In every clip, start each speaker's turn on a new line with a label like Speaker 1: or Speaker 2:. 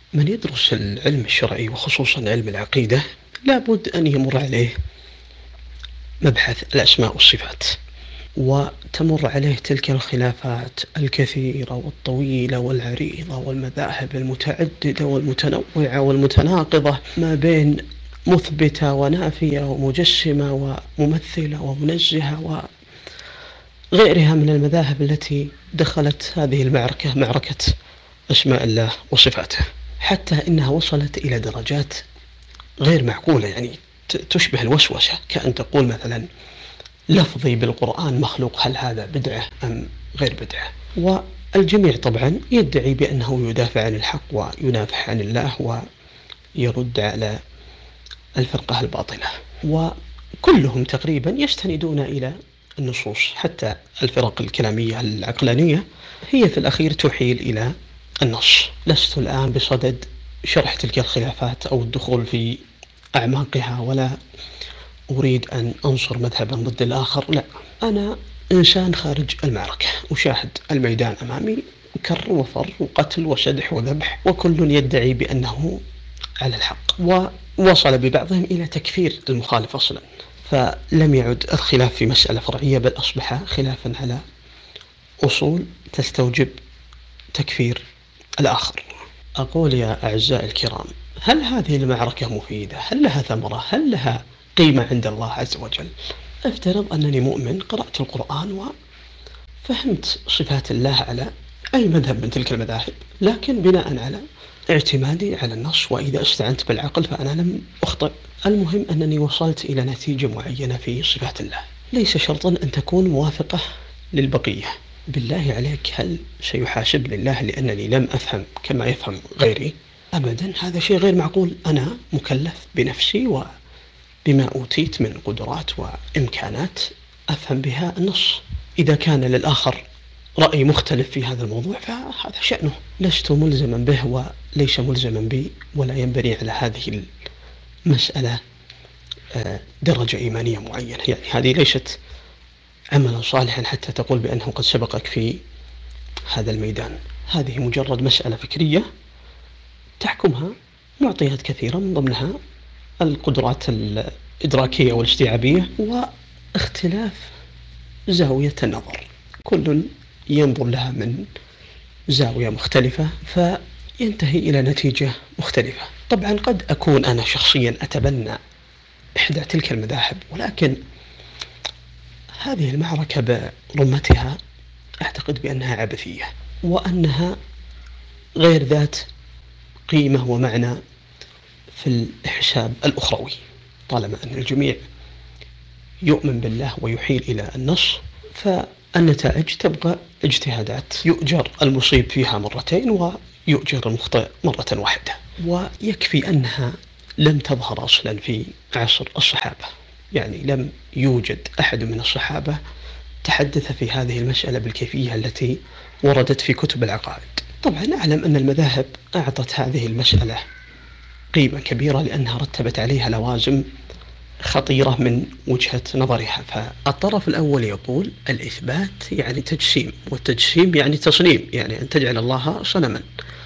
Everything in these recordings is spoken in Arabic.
Speaker 1: من يدرس العلم الشرعي وخصوصا علم العقيدة لابد أن يمر عليه مبحث الأسماء والصفات، وتمر عليه تلك الخلافات الكثيرة والطويلة والعريضة والمذاهب المتعددة والمتنوعة والمتناقضة ما بين مثبتة ونافية ومجسمة وممثلة ومنزهة وغيرها من المذاهب التي دخلت هذه المعركة، معركة أسماء الله وصفاته، حتى إنها وصلت إلى درجات غير معقولة، يعني تشبه الوسوسة، كأن تقول مثلا لفظي بالقرآن مخلوق، هل هذا بدعة أم غير بدعة؟ والجميع طبعا يدعي بأنه يدافع عن الحق وينافح عن الله ويرد على الفرقة الباطلة، وكلهم تقريبا يستندون إلى النصوص، حتى الفرق الكلامية العقلانية هي في الأخير تحيل إلى النص. لست الآن بصدد شرح تلك الخلافات أو الدخول في أعماقها، ولا أريد أن أنصر مذهبا ضد الآخر، لا، أنا إنسان خارج المعركة، أشاهد الميدان أمامي كر وفر وقتل وشدح وذبح، وكل يدعي بأنه على الحق، ووصل ببعضهم إلى تكفير المخالف أصلا، فلم يعد الخلاف في مسألة فرعية، بل أصبح خلافا على أصول تستوجب تكفير الآخر. أقول يا أعزائي الكرام، هل هذه المعركة مفيدة؟ هل لها ثمرة؟ هل لها قيمة عند الله عز وجل؟ أفترض أنني مؤمن، قرأت القرآن وفهمت صفات الله على أي مذهب من تلك المذاهب، لكن بناء على اعتمادي على النص، وإذا استعنت بالعقل فأنا لم أخطئ. المهم أنني وصلت إلى نتيجة معينة في صفات الله، ليس شرطا أن تكون موافقة للبقية. بالله عليك، هل سيحاسبني الله لأنني لم أفهم كما يفهم غيري؟ أبدا، هذا شيء غير معقول. أنا مكلف بنفسي وبما أوتيت من قدرات وإمكانات أفهم بها النص. إذا كان للآخر رأي مختلف في هذا الموضوع فهذا شأنه، لست ملزما به وليس ملزما بي، ولا ينبني على هذه المسألة درجة إيمانية معينة. يعني هذه ليست عملا صالحا حتى تقول بأنه قد سبقك في هذا الميدان، هذه مجرد مسألة فكرية تحكمها معطيات كثيرة، من ضمنها القدرات الإدراكية والاستيعابية واختلاف زاوية النظر، كل ينظر لها من زاوية مختلفة فينتهي إلى نتيجة مختلفة. طبعا قد أكون أنا شخصيا أتبنى إحدى تلك المذاهب، ولكن هذه المعركة برمتها أعتقد بأنها عبثية، وأنها غير ذات قيمة ومعنى في الحساب الأخروي، طالما أن الجميع يؤمن بالله ويحيل إلى النص، فالنتائج تبقى اجتهادات، يؤجر المصيب فيها مرتين ويؤجر المخطئ مرة واحدة. ويكفي أنها لم تظهر أصلا في عصر الصحابة، يعني لم يوجد أحد من الصحابة تحدث في هذه المسألة بالكيفية التي وردت في كتب العقائد. طبعا أعلم أن المذاهب أعطت هذه المسألة قيمة كبيرة لأنها رتبت عليها لوازم خطيرة من وجهة نظرها. فالطرف الأول يقول الإثبات يعني تجسيم، والتجسيم يعني تصنيم، يعني أن تجعل الله صنما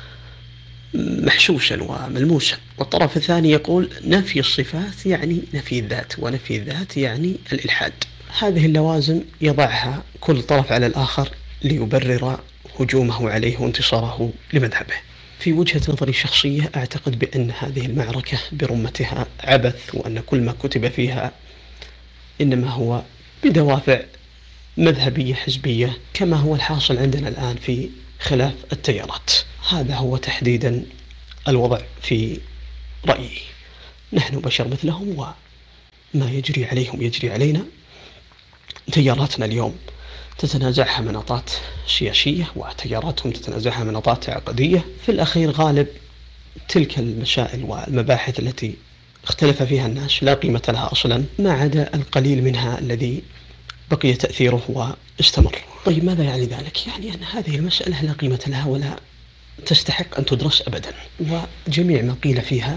Speaker 1: محسوسا وملموسا. والطرف الثاني يقول نفي الصفات يعني نفي الذات، ونفي الذات يعني الإلحاد. هذه اللوازم يضعها كل طرف على الآخر ليبرر هجومه عليه وانتصاره لمذهبه. في وجهة نظري الشخصية أعتقد بأن هذه المعركة برمتها عبث، وأن كل ما كتب فيها إنما هو بدوافع مذهبية حزبية، كما هو الحاصل عندنا الآن في خلاف التيارات. هذا هو تحديدا الوضع في رأيي. نحن بشر مثلهم، وما يجري عليهم يجري علينا. تياراتنا اليوم تتنازعها مناطات سياسية، وتياراتهم تتنازعها مناطات عقدية. في الأخير غالب تلك المسائل والمباحث التي اختلف فيها الناس لا قيمة لها أصلا، ما عدا القليل منها الذي بقي تأثيره واستمر. طيب ماذا يعني ذلك؟ يعني أن هذه المسألة لا قيمة لها ولا تستحق أن تدرس أبدا، وجميع ما قيل فيها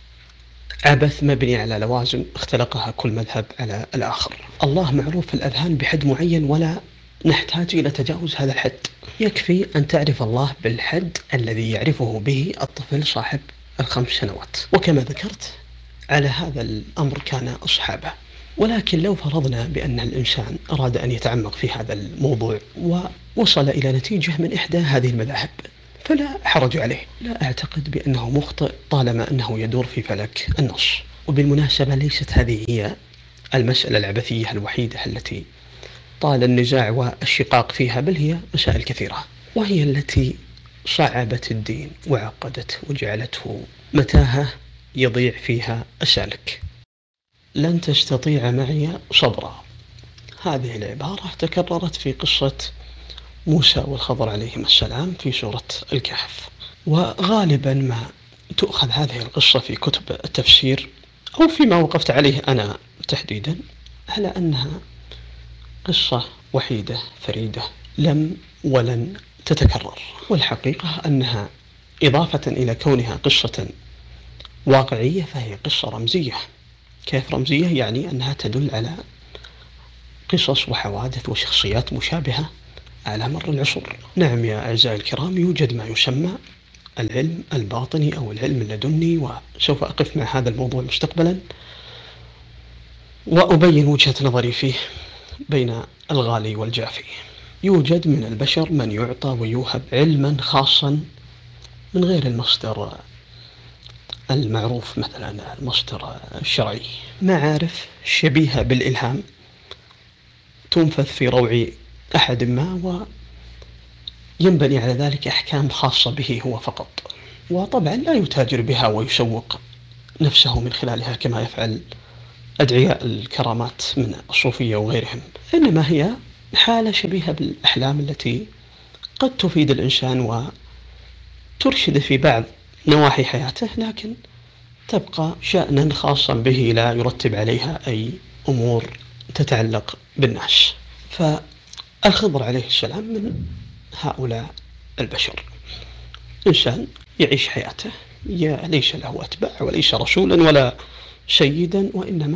Speaker 1: عبث مبني على لوازم اختلقها كل مذهب على الآخر. الله معروف في الأذهان بحد معين، ولا نحتاج إلى تجاوز هذا الحد. يكفي أن تعرف الله بالحد الذي يعرفه به الطفل صاحب ال5 سنوات. وكما ذكرت على هذا الأمر كان أصحابه. ولكن لو فرضنا بأن الإنسان أراد أن يتعمق في هذا الموضوع ووصل إلى نتيجة من إحدى هذه المذاهب فلا حرج عليه. لا أعتقد بأنه مخطئ طالما أنه يدور في فلك النص. وبالمناسبة ليست هذه هي المسألة العبثية الوحيدة التي طال النزاع والشقاق فيها، بل هي مسائل كثيرة، وهي التي صعبت الدين وعقدته وجعلته متاهة يضيع فيها السالك. لن تستطيع معي صبرا، هذه العبارة تكررت في قصة موسى والخضر عليهما السلام في سورة الكهف. وغالبا ما تؤخذ هذه القصة في كتب التفسير أو فيما وقفت عليه أنا تحديدا على أنها قصة وحيدة فريدة لم ولن تتكرر. والحقيقة أنها إضافة إلى كونها قصة واقعية فهي قصة رمزية. كيف رمزية؟ يعني أنها تدل على قصص وحوادث وشخصيات مشابهة على مر العصور. نعم يا أعزائي الكرام، يوجد ما يسمى العلم الباطني أو العلم اللدني، وسوف أقف مع هذا الموضوع مستقبلا وأبين وجهة نظري فيه بين الغالي والجافي. يوجد من البشر من يعطى ويوهب علما خاصا من غير المصدر المعروف، مثلا المصدر الشرعي، معارف شبيهة بالإلهام تنفذ في روع أحد ما وينبني على ذلك أحكام خاصة به هو فقط، وطبعا لا يتاجر بها ويسوق نفسه من خلالها كما يفعل أدعياء الكرامات من الصوفية وغيرهم، إنما هي حالة شبيهة بالأحلام التي قد تفيد الإنسان وترشد في بعض نواحي حياته، لكن تبقى شأنا خاصا به لا يرتب عليها أي أمور تتعلق بالناس. فالخضر عليه السلام من هؤلاء البشر، إنسان يعيش حياته ليس له أتباع وليس رسولا ولا سيدا، وإنما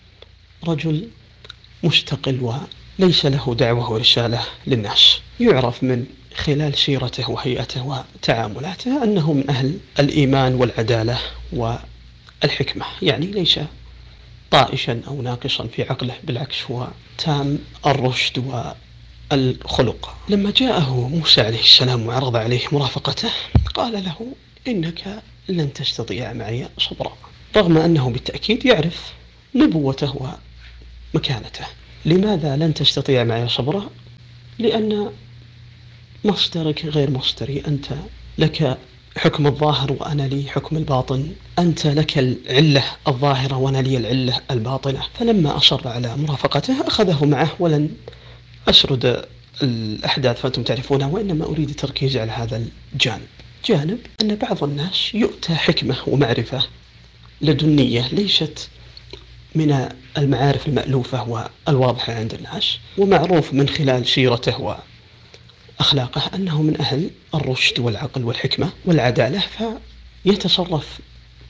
Speaker 1: رجل مستقل وليس له دعوة ورسالة للناس. يعرف من خلال سيرته وهيئته وتعاملاته أنه من أهل الإيمان والعدالة والحكمة، يعني ليس طائشا أو ناقصا في عقله، بالعكس هو تام الرشد والخلق. لما جاءه موسى عليه السلام وعرض عليه مرافقته قال له إنك لن تستطيع معي صبرا، رغم أنه بالتأكيد يعرف نبوته ومكانته. لماذا لن تستطيع معي صبرا؟ لأن مصدرك غير مصدري، أنت لك حكم الظاهر وأنا لي حكم الباطن، أنت لك العلة الظاهرة وأنا لي العلة الباطنة. فلما أصر على مرافقته أخذه معه، ولن أسرد الأحداث فأنتم تعرفونها، وإنما أريد التركيز على هذا جانب أن بعض الناس يؤتى حكمة ومعرفة لدنية ليست من المعارف المألوفة والواضحة عند الناس، ومعروف من خلال سيرته وأخلاقه أنه من أهل الرشد والعقل والحكمة والعدالة، فيتصرف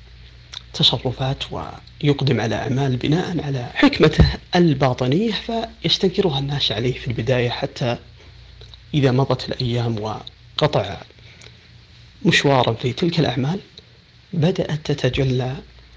Speaker 1: تصرفات ويقدم على أعمال بناء على حكمته الباطنية، فيستنكرها الناس عليه في البداية، حتى إذا مضت الأيام وقطع مشوارا في تلك الأعمال بدأت تتجلى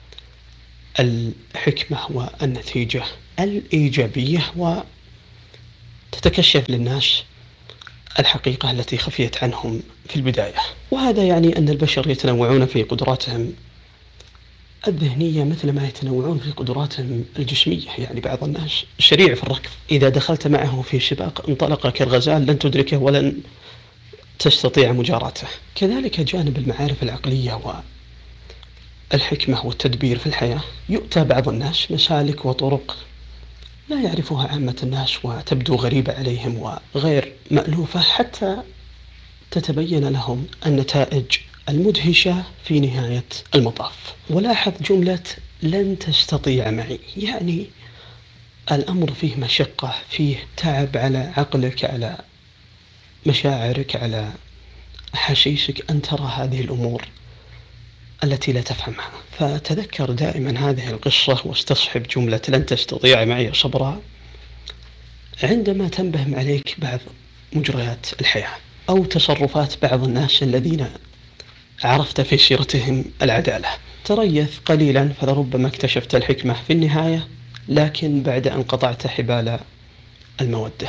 Speaker 1: الحكمة والنتيجة الإيجابية، وتتكشف للناس الحقيقة التي خفيت عنهم في البداية. وهذا يعني أن البشر يتنوعون في قدراتهم الذهنية مثل ما يتنوعون في قدراتهم الجسمية. يعني بعض الناس سريع في الركض، إذا دخلت معه في سباق انطلق كالغزال لن تدركه ولن تستطيع مجاراته. كذلك جانب المعارف العقلية والحكمة والتدبير في الحياة، يؤتى بعض الناس مسالك وطرق لا يعرفها عامة الناس وتبدو غريبة عليهم وغير مألوفة، حتى تتبين لهم النتائج المدهشة في نهاية المطاف. ولاحظ جملة لن تستطيع معي، يعني الأمر فيه مشقة، فيه تعب على عقلك، على مشاعرك، على أحاسيسك أن ترى هذه الأمور التي لا تفهمها. فتذكر دائما هذه القصة واستصحب جملة لن تستطيع معي صبرا عندما تنبهم عليك بعض مجريات الحياة، أو تصرفات بعض الناس الذين عرفت في سيرتهم العدالة. تريث قليلا فلربما اكتشفت الحكمة في النهاية، لكن بعد أن قطعت حبال المودة.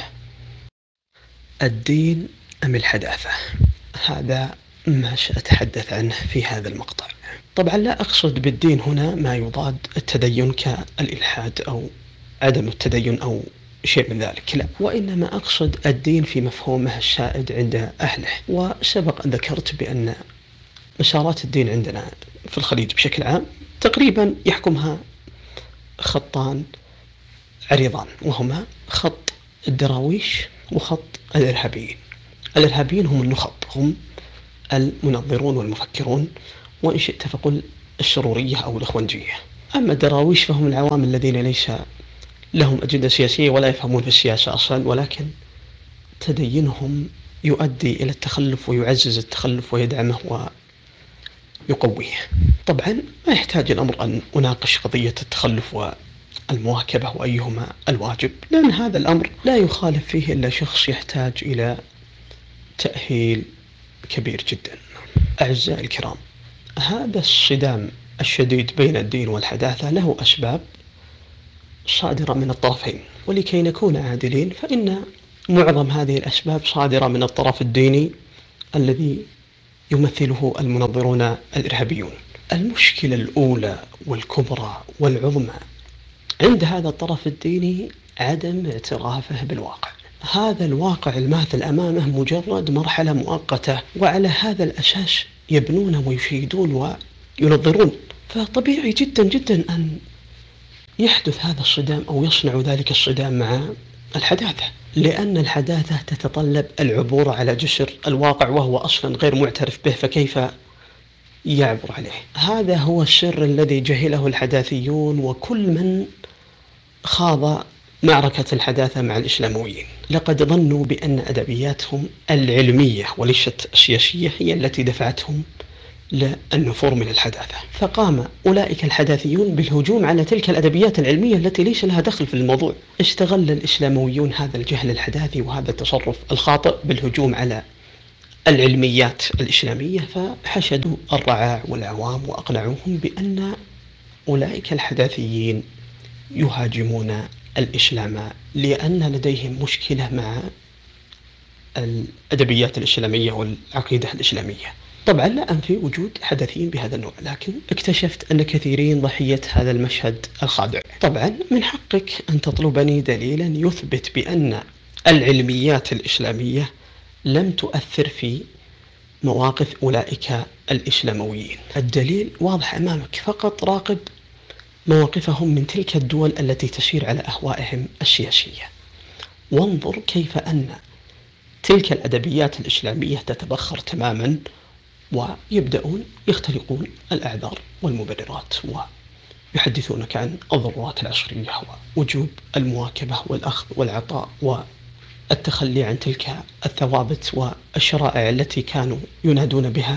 Speaker 1: الدين أم الحداثة؟ هذا ما سأتحدث عنه في هذا المقطع. طبعا لا أقصد بالدين هنا ما يضاد التدين كالإلحاد أو عدم التدين أو شيء من ذلك، لا، وإنما أقصد الدين في مفهومه السائد عند أهله. وسبق أن ذكرت بأن مسارات الدين عندنا في الخليج بشكل عام تقريبا يحكمها خطان عريضان، وهما خط الدراويش وخط الإرهابيين. الإرهابيين هم النخب، هم المنظرون والمفكرون، وإن شئت فقل الشرورية أو الإخوانجية. أما الدراويش فهم العوام الذين ليس لهم أجندة سياسية ولا يفهمون في السياسة أصلا، ولكن تدينهم يؤدي إلى التخلف ويعزز التخلف ويدعمه ويقويه. طبعا ما يحتاج الأمر أن أناقش قضية التخلف والمواكبة وأيهما الواجب، لأن هذا الأمر لا يخالف فيه إلا شخص يحتاج إلى تأهيل كبير جدا. أعزائي الكرام، هذا الصدام الشديد بين الدين والحداثة له أسباب صادرة من الطرفين، ولكي نكون عادلين فإن معظم هذه الأسباب صادرة من الطرف الديني الذي يمثله المنظرون الإرهابيون. المشكلة الأولى والكبرى والعظمى عند هذا الطرف الديني عدم اعترافه بالواقع. هذا الواقع الماثل أمامه مجرد مرحلة مؤقتة، وعلى هذا الأساس يبنون ويشيدون وينظرون. فطبيعي جدا جدا أن يحدث هذا الصدام أو يصنع ذلك الصدام مع الحداثة، لأن الحداثة تتطلب العبور على جسر الواقع وهو أصلا غير معترف به، فكيف يعبر عليه؟ هذا هو السر الذي جهله الحداثيون وكل من خاض معركة الحداثة مع الإسلامويين. لقد ظنوا بأن أدبياتهم العلمية وليست السياسية هي التي دفعتهم للنفور من الحداثة، فقام أولئك الحداثيون بالهجوم على تلك الأدبيات العلمية التي ليس لها دخل في الموضوع. استغل الإسلامويون هذا الجهل الحداثي وهذا التصرف الخاطئ بالهجوم على العلميات الإسلامية، فحشدوا الرعاع والعوام وأقنعوهم بأن أولئك الحداثيين يهاجمون الإسلام لأن لديهم مشكلة مع الأدبيات الإسلامية والعقيدة الإسلامية. طبعا لا أنفي وجود حداثيين بهذا النوع، لكن اكتشفت أن كثيرين ضحية هذا المشهد الخادع. طبعا من حقك أن تطلبني دليلا يثبت بأن العلميات الإسلامية لم تؤثر في مواقف أولئك الإسلامويين. الدليل واضح أمامك، فقط راقب مواقفهم من تلك الدول التي تسير على أهوائهم السياسية، وانظر كيف أن تلك الأدبيات الإسلامية تتبخر تماما، ويبدأون يختلقون الأعذار والمبررات ويحدثونك عن الضرورات العصرية ووجوب المواكبة والأخذ والعطاء والتخلي عن تلك الثوابت والشرائع التي كانوا ينادون بها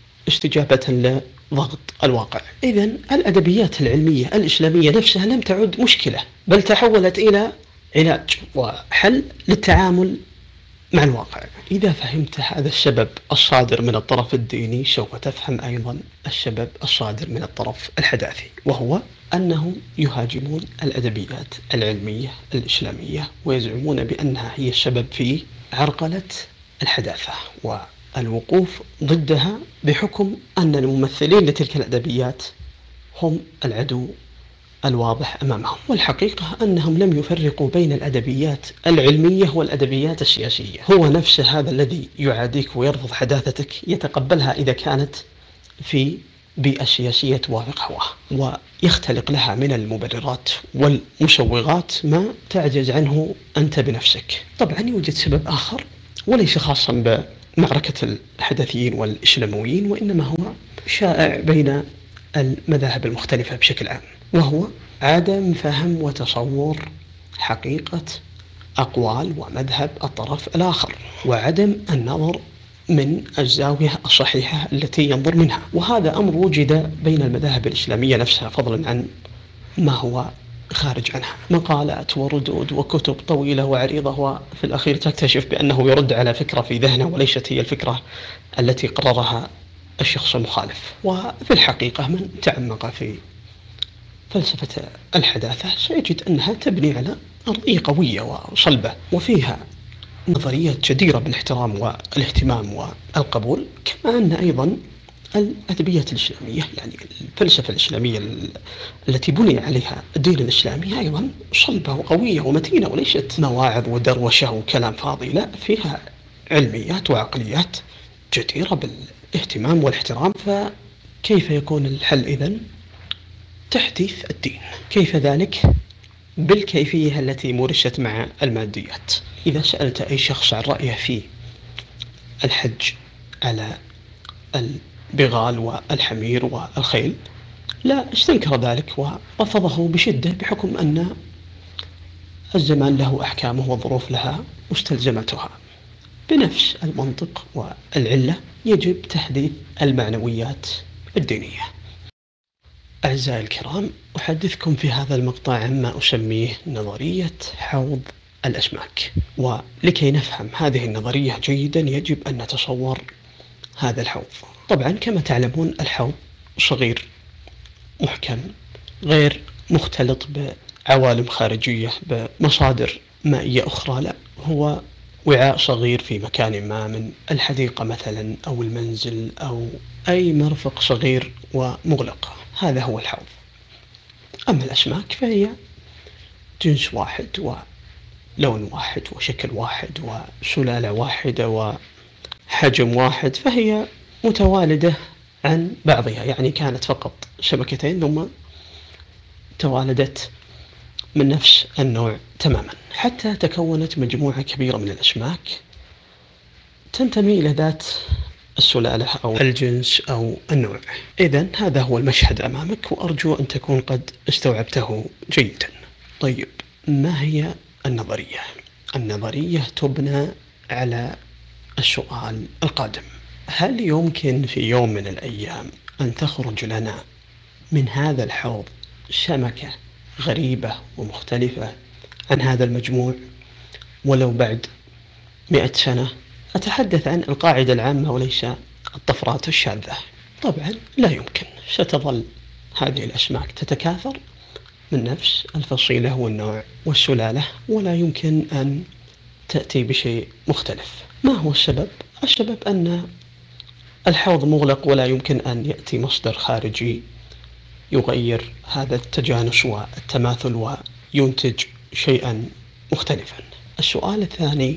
Speaker 1: استجابة لضغط الواقع. إذن الأدبيات العلمية الإسلامية نفسها لم تعد مشكلة، بل تحولت إلى علاج وحل للتعامل مع الواقع. إذا فهمت هذا السبب الصادر من الطرف الديني سوف تفهم أيضا السبب الصادر من الطرف الحداثي، وهو أنهم يهاجمون الأدبيات العلمية الإسلامية ويزعمون بأنها هي السبب في عرقلة الحداثة والوقوف ضدها، بحكم أن الممثلين لتلك الأدبيات هم العدو الواضح أمامهم. والحقيقة أنهم لم يفرقوا بين الأدبيات العلمية والأدبيات السياسية. هو نفسه هذا الذي يعاديك ويرفض حداثتك يتقبلها إذا كانت في بيئة سياسية توافق هواه، ويختلق لها من المبررات والمسوغات ما تعجز عنه أنت بنفسك. طبعا يوجد سبب آخر وليس خاصا بمعركة الحداثيين والإسلامويين، وإنما هو شائع بين المذاهب المختلفة بشكل عام، وهو عدم فهم وتصور حقيقة أقوال ومذهب الطرف الآخر، وعدم النظر من الزاوية الصحيحة التي ينظر منها. وهذا أمر وجد بين المذاهب الإسلامية نفسها، فضلا عن ما هو خارج عنها، مقالات وردود وكتب طويلة وعريضة، وفي الأخير تكتشف بأنه يرد على فكرة في ذهنه وليست هي الفكرة التي قررها الشخص المخالف. وفي الحقيقة من تعمق في فلسفة الحداثة سيجد أنها تبني على أرضية قوية وصلبة، وفيها نظريات جديرة بالاحترام والاهتمام والقبول، كما أن أيضا الأدبية الإسلامية، يعني الفلسفة الإسلامية التي بني عليها الدين الإسلامي، أيضا صلبة وقوية ومتينة، وليست مواعظ ودروشة وكلام فاضي، لا، فيها علميات وعقليات جديرة بالاهتمام والاحترام. فكيف يكون الحل إذن؟ تحديث الدين. كيف ذلك؟ بالكيفية التي مورست مع الماديات. إذا سألت أي شخص عن رأيه في الحج على البغال والحمير والخيل لا استنكر ذلك ورفضه بشدة، بحكم أن الزمان له أحكامه والظروف لها مستلزمتها. بنفس المنطق والعلة يجب تحديث المعنويات الدينية. أعزائي الكرام، أحدثكم في هذا المقطع عما أسميه نظرية حوض الأسماك. ولكي نفهم هذه النظرية جيدا يجب أن نتصور هذا الحوض. طبعا كما تعلمون الحوض صغير محكم غير مختلط بعوالم خارجية بمصادر مائية أخرى، لا، هو وعاء صغير في مكان ما من الحديقة مثلا أو المنزل أو أي مرفق صغير ومغلق. هذا هو الحوض. أما الأسماك فهي جنس واحد ولون واحد وشكل واحد وسلالة واحدة وحجم واحد، فهي متوالدة عن بعضها، يعني كانت فقط شبكتين ثم توالدت من نفس النوع تماما حتى تكونت مجموعة كبيرة من الأسماك تنتمي إلى ذات السلالة أو الجنس أو النوع. إذن هذا هو المشهد أمامك، وأرجو أن تكون قد استوعبته جيدا. طيب، ما هي النظرية؟ النظرية تبنى على السؤال القادم: هل يمكن في يوم من الأيام أن تخرج لنا من هذا الحوض سمكة غريبة ومختلفة عن هذا المجموع ولو بعد 100 سنة؟ أتحدث عن القاعدة العامة وليس الطفرات الشاذة. طبعا لا يمكن، ستظل هذه الأسماك تتكاثر من نفس الفصيلة والنوع والسلالة، ولا يمكن أن تأتي بشيء مختلف. ما هو السبب؟ السبب أن الحوض مغلق ولا يمكن أن يأتي مصدر خارجي يغير هذا التجانس والتماثل وينتج شيئا مختلفا. السؤال الثاني: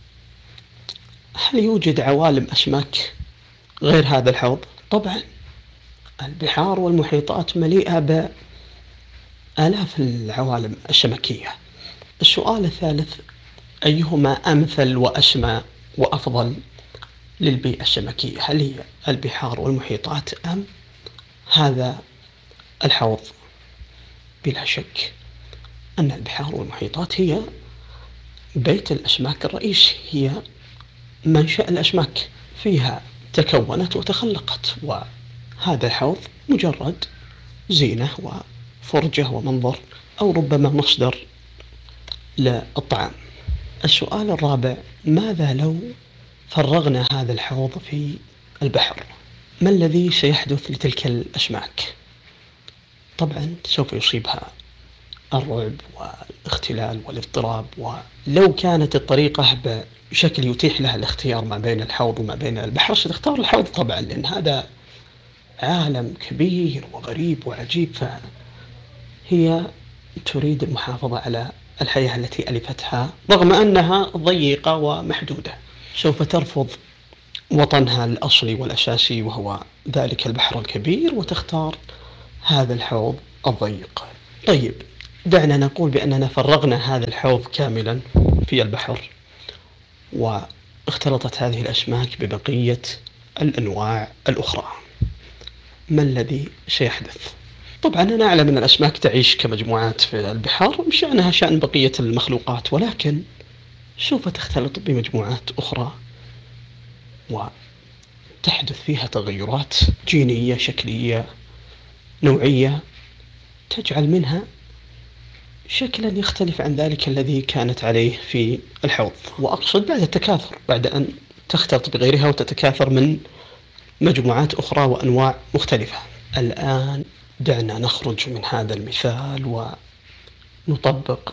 Speaker 1: هل يوجد عوالم أسماك غير هذا الحوض؟ طبعا، البحار والمحيطات مليئة بآلاف العوالم السمكية. السؤال الثالث: أيهما أمثل وأسمى وأفضل للبيئة السمكية؟ هل هي البحار والمحيطات أم هذا الحوض؟ بلا شك أن البحار والمحيطات هي بيت الأسماك الرئيسي، هي منشأ الأسماك، فيها تكونت وتخلقت، وهذا الحوض مجرد زينة وفرجة ومنظر، أو ربما مصدر للطعام. السؤال الرابع: ماذا لو فرغنا هذا الحوض في البحر؟ ما الذي سيحدث لتلك الأسماك؟ طبعا سوف يصيبها الرعب والاختلال والاضطراب، ولو كانت الطريقة بشكل يتيح لها الاختيار ما بين الحوض وما بين البحر ستختار الحوض طبعا، لأن هذا عالم كبير وغريب وعجيب، فهي تريد المحافظة على الحياة التي ألفتها رغم أنها ضيقة ومحدودة. سوف ترفض وطنها الأصلي والأساسي وهو ذلك البحر الكبير وتختار هذا الحوض الضيق. طيب، دعنا نقول بأننا فرغنا هذا الحوض كاملا في البحر واختلطت هذه الأسماك ببقية الأنواع الأخرى، ما الذي سيحدث؟ طبعا أنا أعلم أن الأسماك تعيش كمجموعات في البحار شأنها شأن بقية المخلوقات، ولكن سوف تختلط بمجموعات أخرى وتحدث فيها تغيرات جينية شكلية نوعية تجعل منها شكلا يختلف عن ذلك الذي كانت عليه في الحوض، وأقصد بعد التكاثر، بعد أن تختلط بغيرها وتتكاثر من مجموعات أخرى وأنواع مختلفة. الآن دعنا نخرج من هذا المثال ونطبق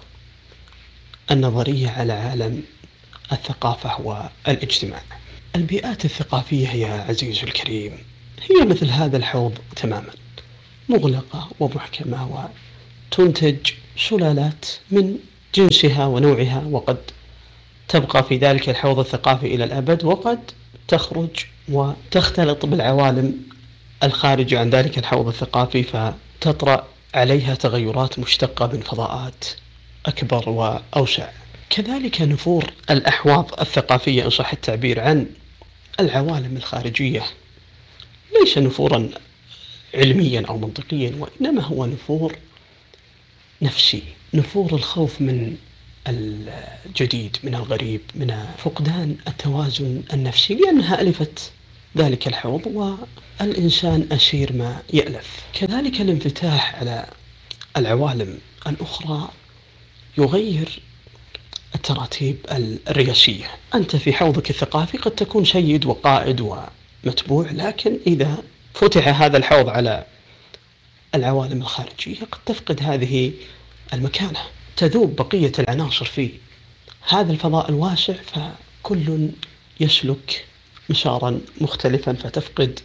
Speaker 1: النظرية على عالم الثقافة والاجتماع. البيئات الثقافية يا عزيز الكريم هي مثل هذا الحوض تماما، مغلقة ومحكمة، وتنتج سلالات من جنسها ونوعها، وقد تبقى في ذلك الحوض الثقافي إلى الأبد، وقد تخرج وتختلط بالعوالم الخارجة عن ذلك الحوض الثقافي، فتطرأ عليها تغيرات مشتقة من فضاءات أكبر وأوسع. كذلك نفور الأحواض الثقافية إن صح التعبير عن العوالم الخارجية ليس نفورا علميا أو منطقيا، وإنما هو نفور نفسي، نفور الخوف من الجديد، من الغريب، من فقدان التوازن النفسي، لأنها ألفت ذلك الحوض والإنسان أسير ما يألف. كذلك الانفتاح على العوالم الأخرى يغير التراتيب الرئاسية. أنت في حوضك الثقافي قد تكون سيد وقائد ومتبوع، لكن إذا فتح هذا الحوض على العوالم الخارجية قد تفقد هذه المكانة، تذوب بقية العناصر في هذا الفضاء الواسع، فكل يسلك مسارا مختلفا، فتفقد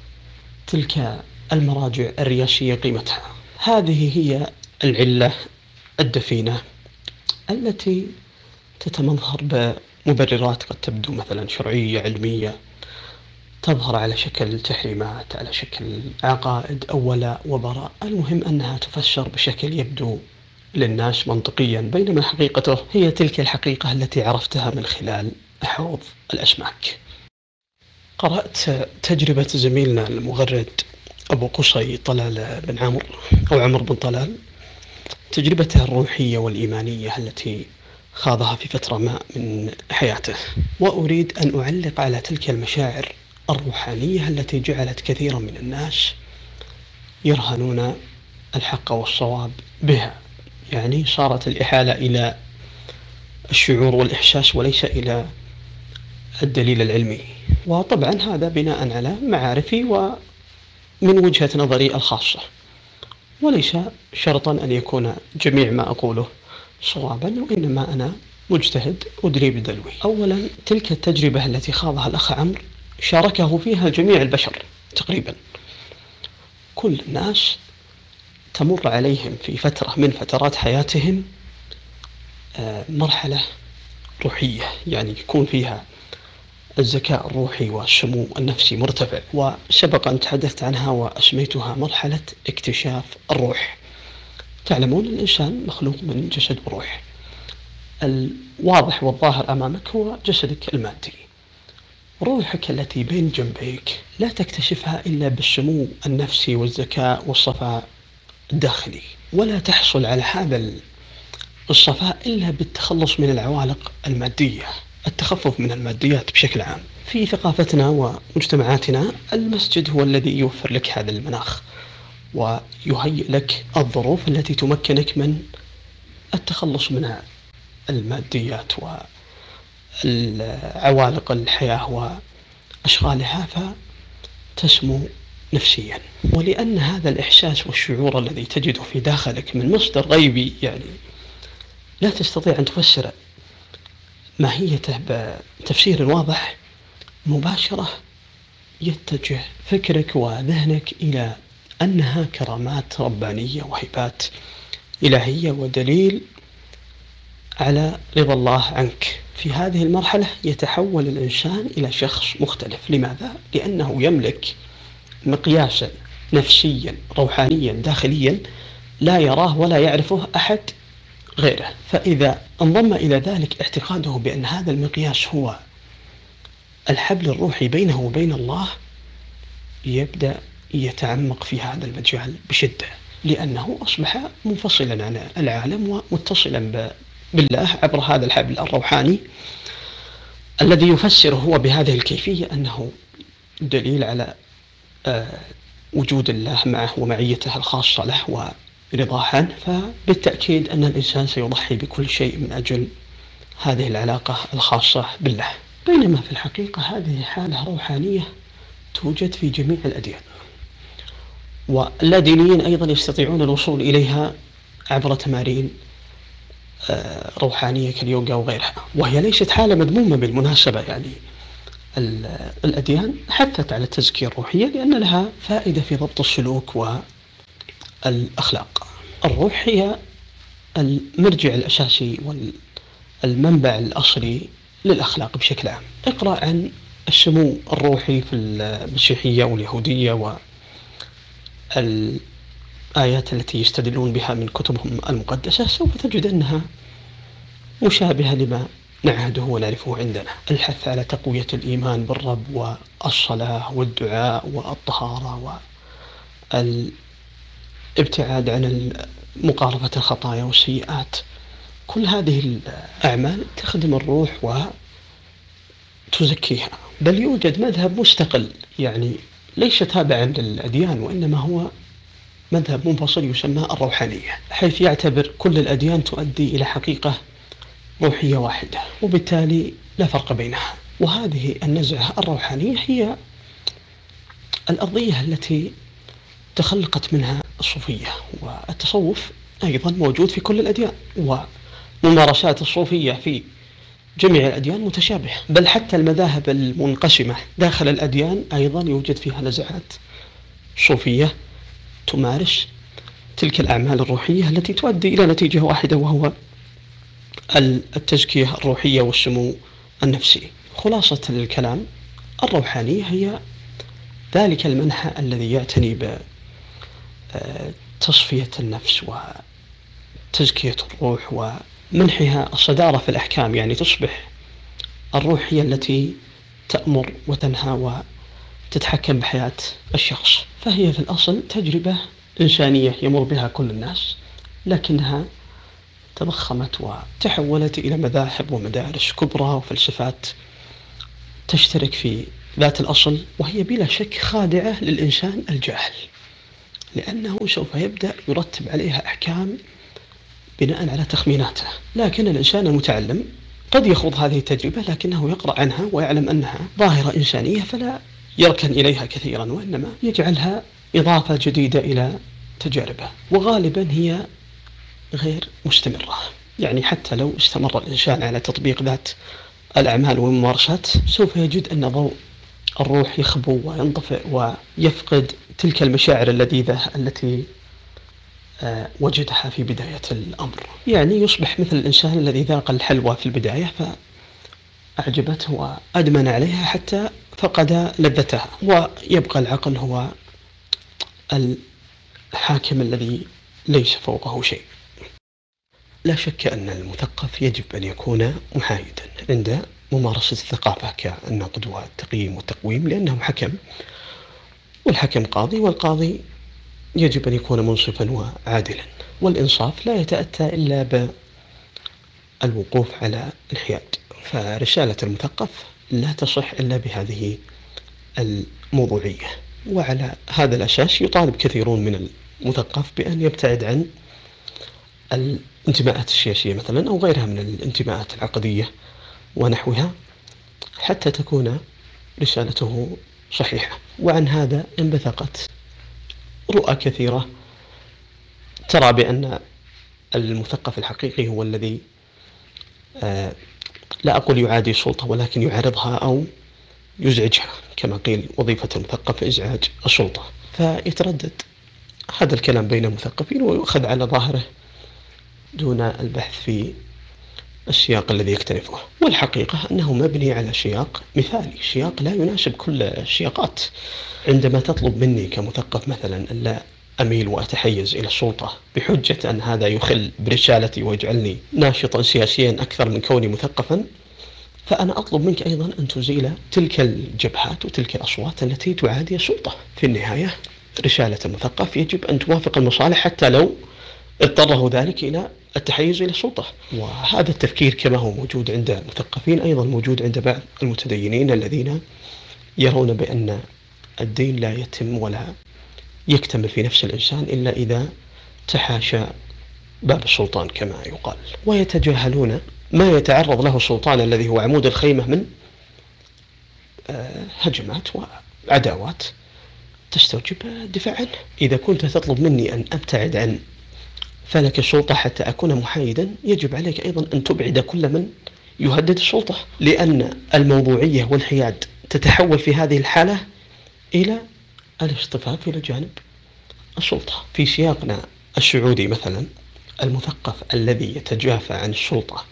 Speaker 1: تلك المراجع الرئاسية قيمتها. هذه هي العلة الدفينة التي تتمظهر بمبررات قد تبدو مثلا شرعية علمية، تظهر على شكل تحريمات، على شكل عقائد أو ولاء وبراء. المهم أنها تفسر بشكل يبدو للناس منطقيا، بينما حقيقته هي تلك الحقيقة التي عرفتها من خلال حوض الأسماك. قرأت تجربة زميلنا المغرد أبو قصي طلال بن عمرو أو عمر بن طلال، تجربته الروحية والإيمانية التي خاضها في فترة ما من حياته، وأريد أن أعلق على تلك المشاعر الروحانية التي جعلت كثيرا من الناس يرهنون الحق والصواب بها. يعني صارت الإحالة إلى الشعور والإحساس وليس إلى الدليل العلمي، وطبعا هذا بناء على معارفي ومن وجهة نظري الخاصة، وليس شرطا أن يكون جميع ما أقوله صوابا، وإنما أنا مجتهد أدري بدلوي. أولا تلك التجربة التي خاضها الأخ عمرو شاركه فيها جميع البشر تقريبا، كل الناس تمر عليهم في فترة من فترات حياتهم مرحلة روحية، يعني يكون فيها الذكاء الروحي والسمو النفسي مرتفع، وسبق أن تحدثت عنها وأسميتها مرحلة اكتشاف الروح. تعلمون الإنسان مخلوق من جسد وروح، الواضح والظاهر أمامك هو جسدك المادي، روحك التي بين جنبيك لا تكتشفها إلا بالسمو النفسي والذكاء والصفاء الداخلي، ولا تحصل على هذا الصفاء إلا بالتخلص من العوالق المادية، التخفف من الماديات بشكل عام. في ثقافتنا ومجتمعاتنا المسجد هو الذي يوفر لك هذا المناخ ويهيئ لك الظروف التي تمكنك من التخلص من الماديات والعوالق الحياة وأشغالها، فتسمو نفسيا. ولأن هذا الإحساس والشعور الذي تجده في داخلك من مصدر غيبي، يعني لا تستطيع أن تفسر ماهيته بتفسير واضح، مباشرة يتجه فكرك وذهنك إلى أنها كرامات ربانية وهبات إلهية ودليل على رضا الله عنك. في هذه المرحلة يتحول الإنسان إلى شخص مختلف. لماذا؟ لأنه يملك مقياسا نفسيا روحانيا داخليا لا يراه ولا يعرفه أحد غيره، فإذا انضم إلى ذلك اعتقاده بأن هذا المقياس هو الحبل الروحي بينه وبين الله، يبدأ يتعمق في هذا المجال بشدة، لأنه أصبح منفصلا عن العالم ومتصلا بالله عبر هذا الحبل الروحاني الذي يفسر هو بهذه الكيفية أنه دليل على وجود الله معه ومعيته الخاصة له رضاه عنه، فبالتأكيد أن الإنسان سيضحي بكل شيء من أجل هذه العلاقة الخاصة بالله. بينما في الحقيقة هذه حالة روحانية توجد في جميع الأديان، واللادينيين أيضا يستطيعون الوصول إليها عبر تمارين روحانية كاليوغا وغيرها، وهي ليست حالة مذمومة بالمناسبة. يعني الأديان حثت على التزكية الروحية لأن لها فائدة في ضبط السلوك والأخلاق. الروح هي المرجع الأساسي والمنبع الأصلي للأخلاق بشكل عام. اقرأ عن السمو الروحي في المسيحية واليهودية والآيات التي يستدلون بها من كتبهم المقدسة، سوف تجد أنها مشابهة لما نعهده ونعرفه عندنا. الحث على تقوية الإيمان بالرب والصلاة والدعاء والطهارة والابتعاد عن مقاربة الخطايا والسيئات. كل هذه الأعمال تخدم الروح وتزكيها. بل يوجد مذهب مستقل، يعني ليس تابعا للأديان، وإنما هو مذهب منفصل يسمى الروحانية، حيث يعتبر كل الأديان تؤدي إلى حقيقة روحية واحدة، وبالتالي لا فرق بينها. وهذه النزعة الروحانية هي الأرضية التي تخلقت منها الصوفية. والتصوف أيضا موجود في كل الأديان، وممارسات الصوفية في جميع الأديان متشابهة. بل حتى المذاهب المنقسمة داخل الأديان أيضا يوجد فيها نزعات صوفية تمارس تلك الأعمال الروحية التي تؤدي إلى نتيجة واحدة، وهو التزكية الروحية والسمو النفسي. خلاصة الكلام، الروحانية هي ذلك المنحى الذي يعتني بتصفية النفس وتزكية الروح ومنحها الصدارة في الأحكام. يعني تصبح الروح هي التي تأمر وتنهى وتتحكم بحياة الشخص. فهي في الأصل تجربة إنسانية يمر بها كل الناس، لكنها تضخمت وتحولت إلى مذاهب ومدارس كبرى وفلسفات تشترك في ذات الأصل، وهي بلا شك خادعة للإنسان الجاهل، لأنه سوف يبدأ يرتب عليها أحكام بناء على تخميناته. لكن الإنسان المتعلم قد يخوض هذه التجربة، لكنه يقرأ عنها ويعلم أنها ظاهرة إنسانية، فلا يركن إليها كثيرا، وإنما يجعلها إضافة جديدة إلى تجاربه، وغالبا هي غير مستمرة. يعني حتى لو استمر الإنسان على تطبيق ذات الأعمال والممارسات، سوف يجد أن ضوء الروح يخبو وينطفئ ويفقد تلك المشاعر اللذيذة التي وجدها في بداية الأمر. يعني يصبح مثل الإنسان الذي ذاق الحلوى في البداية فأعجبته وأدمن عليها حتى فقد لذتها، ويبقى العقل هو الحاكم الذي ليس فوقه شيء. لا شك أن المثقف يجب أن يكون محايدا عند ممارسة الثقافة كالنقد والتقييم والتقويم، لأنه حكم، والحكم قاضي، والقاضي يجب أن يكون منصفا وعادلا، والإنصاف لا يتأتى إلا بالوقوف على الحياد. فرسالة المثقف لا تصح إلا بهذه الموضوعية. وعلى هذا الأساس يطالب كثيرون من المثقف بأن يبتعد عن الانتماءات السياسية مثلا أو غيرها من الانتماءات العقدية ونحوها، حتى تكون رسالته صحيحة. وعن هذا انبثقت رؤى كثيرة ترى بأن المثقف الحقيقي هو الذي لا أقول يعادي السلطة، ولكن يعارضها أو يزعجها، كما قيل وظيفة المثقف إزعاج السلطة. فيتردد هذا الكلام بين المثقفين ويؤخذ على ظاهره دون البحث في السياق الذي يكتنفه. والحقيقة أنه مبني على سياق مثالي، سياق لا يناسب كل السياقات. عندما تطلب مني كمثقف مثلا أن لا أميل وأتحيز إلى السلطة بحجة أن هذا يخل برسالتي ويجعلني ناشطا سياسيا أكثر من كوني مثقفا، فأنا أطلب منك أيضا أن تزيل تلك الجبهات وتلك الأصوات التي تعادي السلطة. في النهاية رسالة المثقف يجب أن توافق المصالح حتى لو اضطره ذلك إلى التحيز إلى السلطة. وهذا التفكير كما هو موجود عند المثقفين أيضا موجود عند بعض المتدينين الذين يرون بأن الدين لا يتم ولا يكتمل في نفس الإنسان إلا إذا تحاشى باب السلطان كما يقال، ويتجاهلون ما يتعرض له السلطان الذي هو عمود الخيمة من هجمات وعداوات تستوجب الدفاع عنه. إذا كنت تطلب مني أن أبتعد عن فلك السلطة حتى أكون محايدا، يجب عليك أيضا أن تبعد كل من يهدد السلطة، لأن الموضوعية والحياد تتحول في هذه الحالة إلى الاصطفاف إلى جانب السلطة. في سياقنا السعودي مثلا، المثقف الذي يتجافى عن السلطة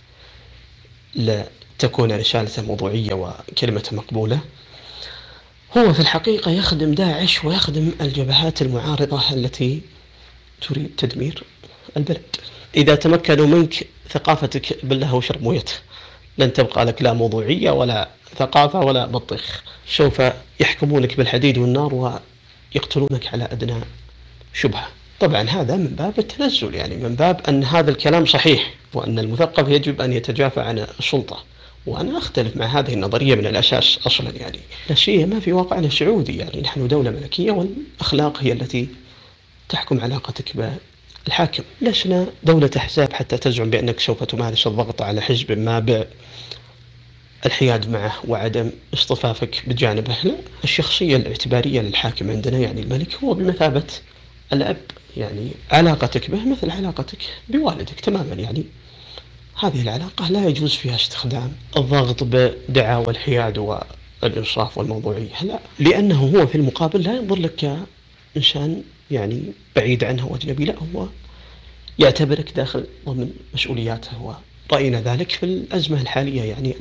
Speaker 1: لتكون رسالة موضوعية وكلمة مقبولة، هو في الحقيقة يخدم داعش ويخدم الجبهات المعارضة التي تريد تدمير البلد. إذا تمكنوا منك ثقافتك بالله وشرب مويته، لن تبقى لك لا موضوعية ولا ثقافة ولا بطيخ، سوف يحكمونك بالحديد والنار ويقتلونك على أدنى شبهة. طبعا هذا من باب التنزل، يعني من باب أن هذا الكلام صحيح وأن المثقف يجب أن يتجافى عن السلطة، وأنا أختلف مع هذه النظرية من الأساس أصلا، يعني لا سيما في واقعنا السعودي. يعني نحن دولة ملكية والأخلاق هي التي تحكم علاقتك بالحاكم، لسنا دولة أحزاب حتى تزعم بأنك سوف تمارس الضغط على حزب ما بالحياد معه وعدم اصطفافك بجانبه. لا، الشخصية الاعتبارية للحاكم عندنا يعني الملك هو بمثابة الأب، يعني علاقتك به مثل علاقتك بوالدك تماما. يعني هذه العلاقة لا يجوز فيها استخدام الضغط بدعاوى الحياد والإنصاف والموضوعية، لا، لأنه هو في المقابل لا ينظر لك كإنسان يعني بعيد عنه وأجنبي، لا، هو يعتبرك داخل ضمن مسؤولياته. ورأينا ذلك في الأزمة الحالية، يعني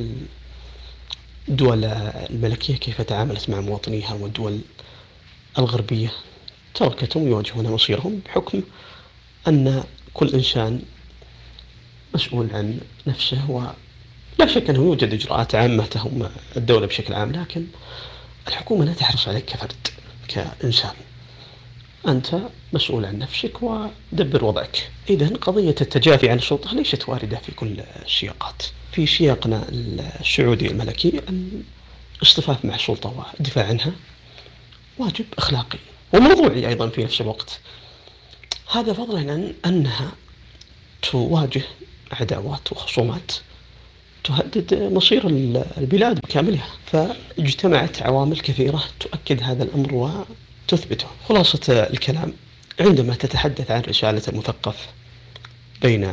Speaker 1: الدول الملكية كيف تعاملت مع مواطنيها، والدول الغربية تركتهم يواجهون مصيرهم بحكم أن كل إنسان مسؤول عن نفسه. ولا شك أنه يوجد إجراءات عامة تهم الدولة بشكل عام، لكن الحكومة لا تحرص عليك كفرد كإنسان، أنت مسؤول عن نفسك ودبر وضعك. إذن قضية التجافي عن السلطة ليست واردة في كل السياقات. في سياقنا السعودي الملكي الاصطفاف مع السلطة والدفاع عنها واجب أخلاقي وموضوعي أيضا في نفس الوقت، هذا فضلا عن أنها تواجه عداوات وخصومات تهدد مصير البلاد بكاملها. فاجتمعت عوامل كثيرة تؤكد هذا الأمر وتثبته. خلاصة الكلام، عندما تتحدث عن رسالة المثقف بين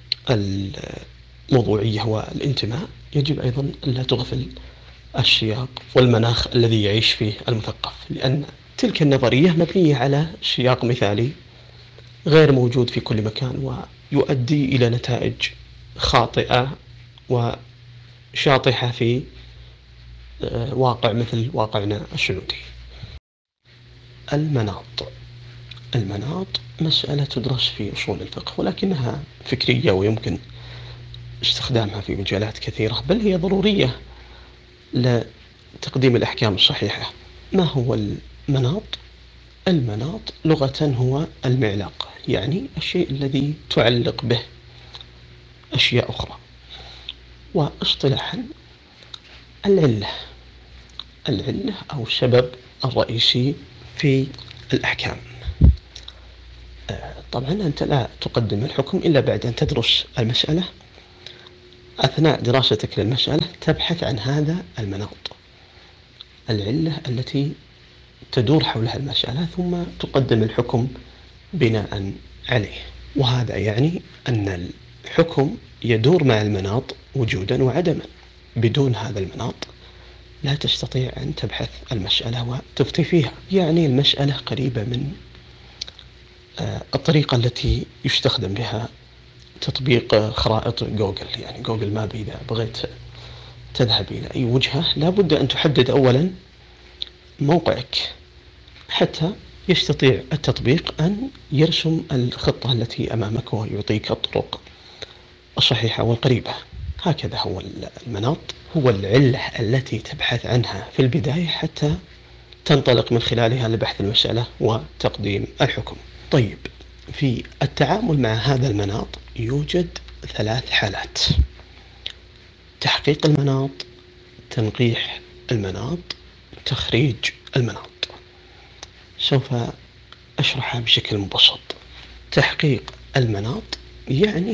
Speaker 1: الموضوعية والانتماء، يجب أيضا لا تغفل السياق والمناخ الذي يعيش فيه المثقف، لأن تلك النظرية مبنية على سياق مثالي غير موجود في كل مكان، ويؤدي إلى نتائج خاطئة وشاطحة في واقع مثل واقعنا السعودي. المناط مسألة تدرس في أصول الفقه، ولكنها فكرية ويمكن استخدامها في مجالات كثيرة، بل هي ضرورية لتقديم الأحكام الصحيحة. ما هو المناط؟ المناط لغة هو المعلق، يعني الشيء الذي تعلق به أشياء أخرى. واصطلاحا العلة أو السبب الرئيسي في الأحكام. طبعا أنت لا تقدم الحكم إلا بعد أن تدرس المسألة. أثناء دراستك للمسألة تبحث عن هذا المناط، العلة التي تدور حولها المسألة، ثم تقدم الحكم بناء عليه. وهذا يعني أن الحكم يدور مع المناط وجودا وعدما. بدون هذا المناط لا تستطيع أن تبحث المسألة وتفتي فيها. يعني المسألة قريبة من الطريقة التي يستخدم بها تطبيق خرائط جوجل. يعني جوجل ماب، إذا بغيت تذهب إلى أي وجهة لابد أن تحدد أولا موقعك حتى يستطيع التطبيق أن يرسم الخطة التي أمامك ويعطيك الطرق الصحيحة والقريبة. هكذا هو المناط، هو العلة التي تبحث عنها في البداية حتى تنطلق من خلالها لبحث المسألة وتقديم الحكم. طيب، في التعامل مع هذا المناط يوجد 3 حالات: تحقيق المناط، تنقيح المناط، تخريج المناط. سوف أشرحها بشكل مبسط. تحقيق المناط يعني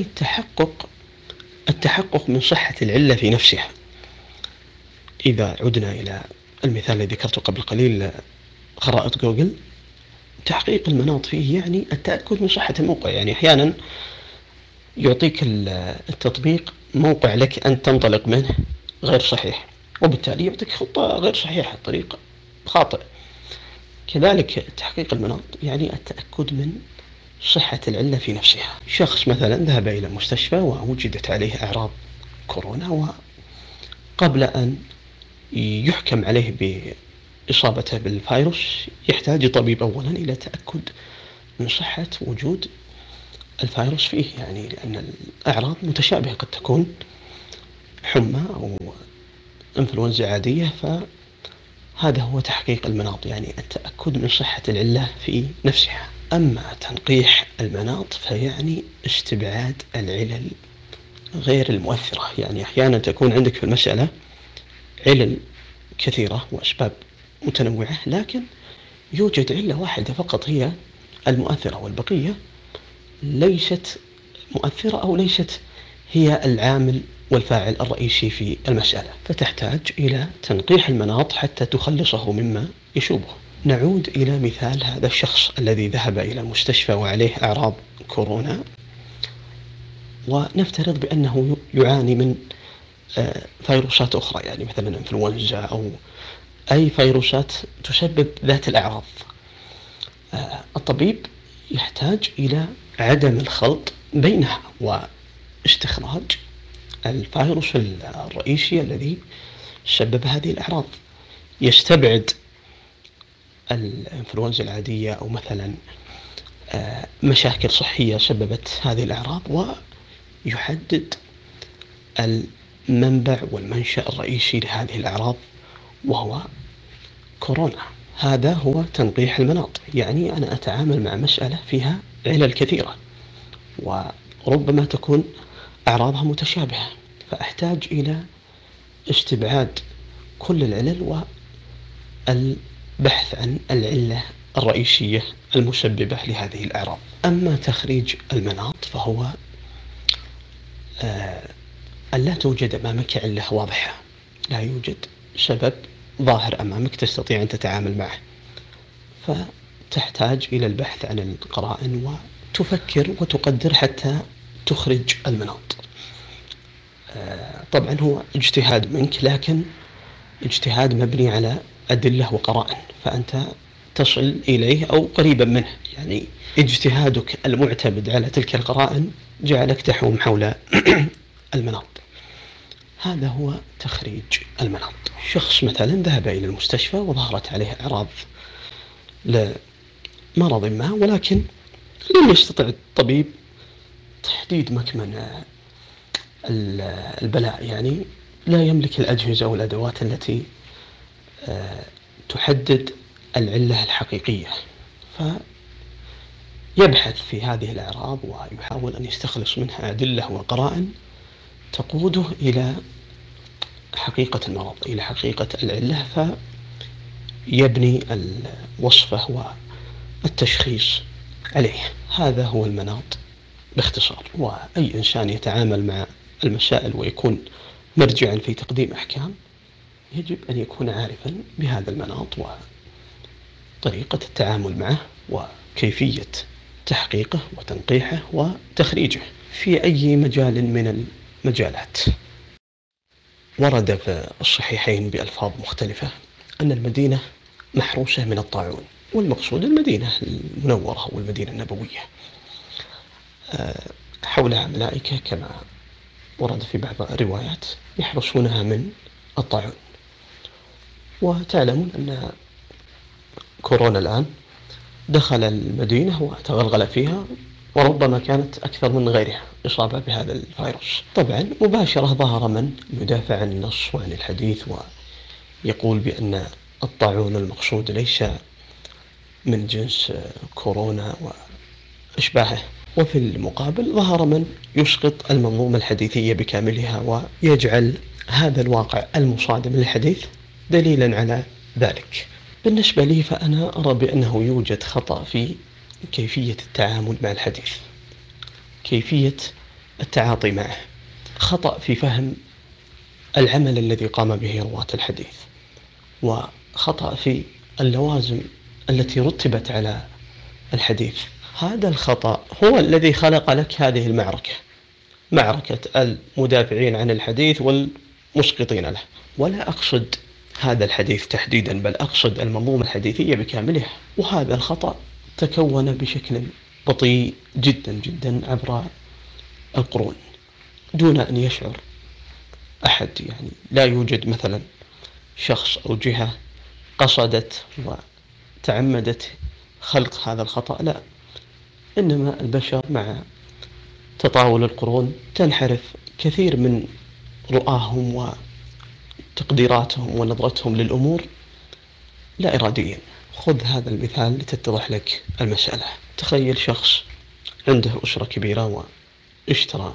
Speaker 1: التحقق من صحة العلة في نفسها. إذا عدنا إلى المثال الذي ذكرته قبل قليل، خرائط جوجل، تحقيق المناط فيه يعني التأكد من صحة الموقع. يعني أحيانا يعطيك التطبيق موقع لك أن تنطلق منه غير صحيح، وبالتالي يعطيك خطة غير صحيحة، طريق خاطئ. كذلك تحقيق المناط يعني التأكد من صحة العلة في نفسها. شخص مثلا ذهب إلى المستشفى ووجدت عليه أعراض كورونا، وقبل أن يحكم عليه بإصابته بالفيروس يحتاج طبيب أولا إلى تأكد من صحة وجود الفيروس فيه، يعني لأن الأعراض متشابهة، قد تكون حمى أو إنفلونزا عادية. فهذا هو تحقيق المناط، يعني التأكد من صحة العلة في نفسها. أما تنقيح المناط فيعني استبعاد العلل غير المؤثرة. يعني أحيانا تكون عندك في المسألة علل كثيرة وأسباب متنوعة، لكن يوجد علة واحدة فقط هي المؤثرة، والبقية ليست مؤثرة أو ليست هي العامل والفاعل الرئيسي في المسألة، فتحتاج إلى تنقيح المناط حتى تخلصه مما يشوبه. نعود إلى مثال هذا الشخص الذي ذهب إلى المستشفى وعليه أعراض كورونا، ونفترض بأنه يعاني من فيروسات أخرى، يعني مثلا إنفلونزا أو أي فيروسات تسبب ذات الأعراض. الطبيب يحتاج إلى عدم الخلط بينها واستخراج الفيروس الرئيسي الذي سبب هذه الأعراض. يستبعد الإنفلونزا العادية أو مثلا مشاكل صحية سببت هذه الأعراض، ويحدد المنبع والمنشأ الرئيسي لهذه الأعراض وهو كورونا. هذا هو تنقيح المناط، يعني أنا أتعامل مع مسألة فيها علل كثيرة وربما تكون أعراضها متشابهة، فأحتاج إلى استبعاد كل العلل والبحث عن العلة الرئيسية المسببة لهذه الأعراض. أما تخريج المناط فهو أن لا توجد أمامك علة واضحة، لا يوجد سبب ظاهر أمامك تستطيع أن تتعامل معه، فتحتاج إلى البحث عن القرائن وتفكر وتقدر حتى تخرج المناط. طبعا هو اجتهاد منك، لكن اجتهاد مبني على أدلة وقرائن، فأنت تصل إليه أو قريبا منه. يعني اجتهادك المعتمد على تلك القرائن جعلك تحوم حول المناط. هذا هو تخريج المناط. شخص مثلا ذهب إلى المستشفى وظهرت عليه أعراض لمرض ما، ولكن لم يستطع الطبيب تحديد مكمن البلاء، يعني لا يملك الأجهزة والأدوات التي تحدد العلة الحقيقية، فيبحث في هذه الأعراض ويحاول أن يستخلص منها أدلة وقرائن تقوده إلى حقيقة المرض، إلى حقيقة العلة، فيبني الوصفة والتشخيص عليه. هذا هو المناط باختصار. وأي إنسان يتعامل مع المسائل ويكون مرجعا في تقديم أحكام يجب أن يكون عارفا بهذا المناط وطريقة التعامل معه وكيفية تحقيقه وتنقيحه وتخريجه في أي مجال من المجالات. ورد في الصحيحين بألفاظ مختلفة أن المدينة محروسة من الطاعون، والمقصود المدينة المنورة والمدينة النبوية، حولها ملائكة كما ورد في بعض الروايات يحرسونها من الطاعون. وتعلمون أن كورونا الآن دخل المدينة وتغلغل فيها، وربما كانت أكثر من غيرها إصابة بهذا الفيروس. طبعا مباشرة ظهر من يدافع عن النص وعن الحديث ويقول بأن الطاعون المقصود ليس من جنس كورونا وإشباهه، وفي المقابل ظهر من يسقط المنظومة الحديثية بكاملها ويجعل هذا الواقع المصادم للحديث دليلا على ذلك. بالنسبة لي فأنا أرى بأنه يوجد خطأ في كيفية التعامل مع الحديث، كيفية التعاطي معه، خطأ في فهم العمل الذي قام به رواة الحديث، وخطأ في اللوازم التي رتبت على الحديث. هذا الخطأ هو الذي خلق لك هذه المعركة، معركة المدافعين عن الحديث والمسقطين له. ولا أقصد هذا الحديث تحديدا، بل أقصد المنظومة الحديثية بكاملها. وهذا الخطأ تكون بشكل بطيء جدا جدا عبر القرون دون أن يشعر أحد. يعني لا يوجد مثلا شخص أو جهة قصدت وتعمدت خلق هذا الخطأ، لا، إنما البشر مع تطاول القرون تنحرف كثير من رؤاهم وتقديراتهم ونظرتهم للأمور لا إراديا. خذ هذا المثال لتتضح لك المسألة. تخيل شخص عنده أسرة كبيرة واشترى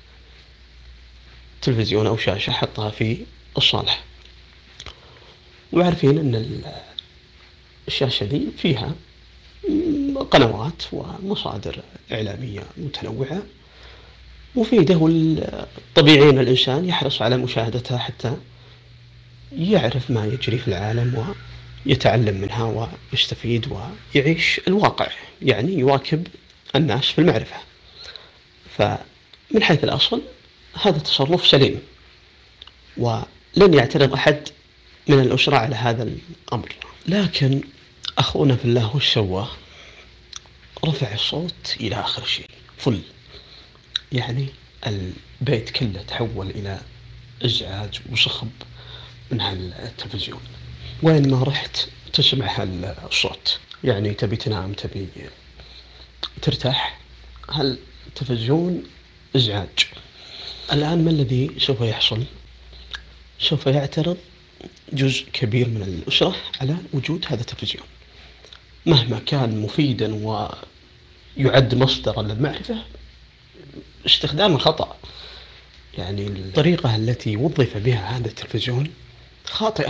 Speaker 1: تلفزيون أو شاشة حطها في الصالة، وعارفين أن الشاشة دي فيها قنوات ومصادر إعلامية متنوعة مفيدة، والطبيعي أن الإنسان يحرص على مشاهدتها حتى يعرف ما يجري في العالم ويتعلم منها ويستفيد ويعيش الواقع، يعني يواكب الناس في المعرفة. فمن حيث الأصل هذا تصرف سليم، ولن يعترض أحد من الأسرة على هذا الأمر. لكن أخونا في الله وش سوى؟ رفع الصوت إلى آخر شيء فل، يعني البيت كله تحول إلى إزعاج وصخب من هالتلفزيون. وين ما رحت تسمع هالصوت، يعني تبي تنام تبي ترتاح، هالتلفزيون إزعاج. الآن ما الذي سوف يحصل؟ سوف يعترض جزء كبير من الأسرة على وجود هذا التلفزيون مهما كان مفيدا ويعد مصدرا للمعرفة، استخدامه خطأ. يعني الطريقة التي وظف بها هذا التلفزيون خاطئة.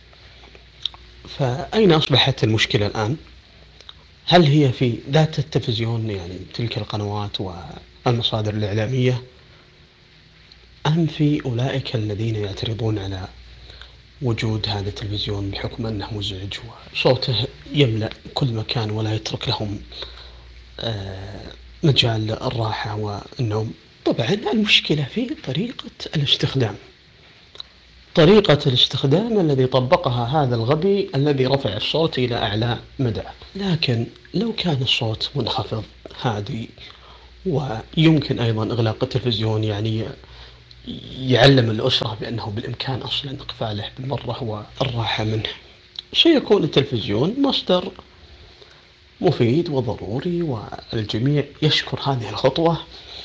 Speaker 1: فأين أصبحت المشكلة الآن؟ هل هي في ذات التلفزيون، يعني تلك القنوات والمصادر الإعلامية، أم في أولئك الذين يعترضون على وجود هذا التلفزيون بحكم أنه مزعج وصوته يملأ كل مكان ولا يترك لهم مجال الراحة والنوم؟ طبعا المشكلة في طريقة الاستخدام، طريقة الاستخدام الذي طبقها هذا الغبي الذي رفع الصوت إلى أعلى مدى. لكن لو كان الصوت منخفض هادي، ويمكن أيضا إغلاق التلفزيون، يعني يعلم الأسرة بأنه بالإمكان أصلا إقفاله بالمرة والراحة منه، سيكون التلفزيون مصدر مفيد وضروري، والجميع يشكر هذه الخطوة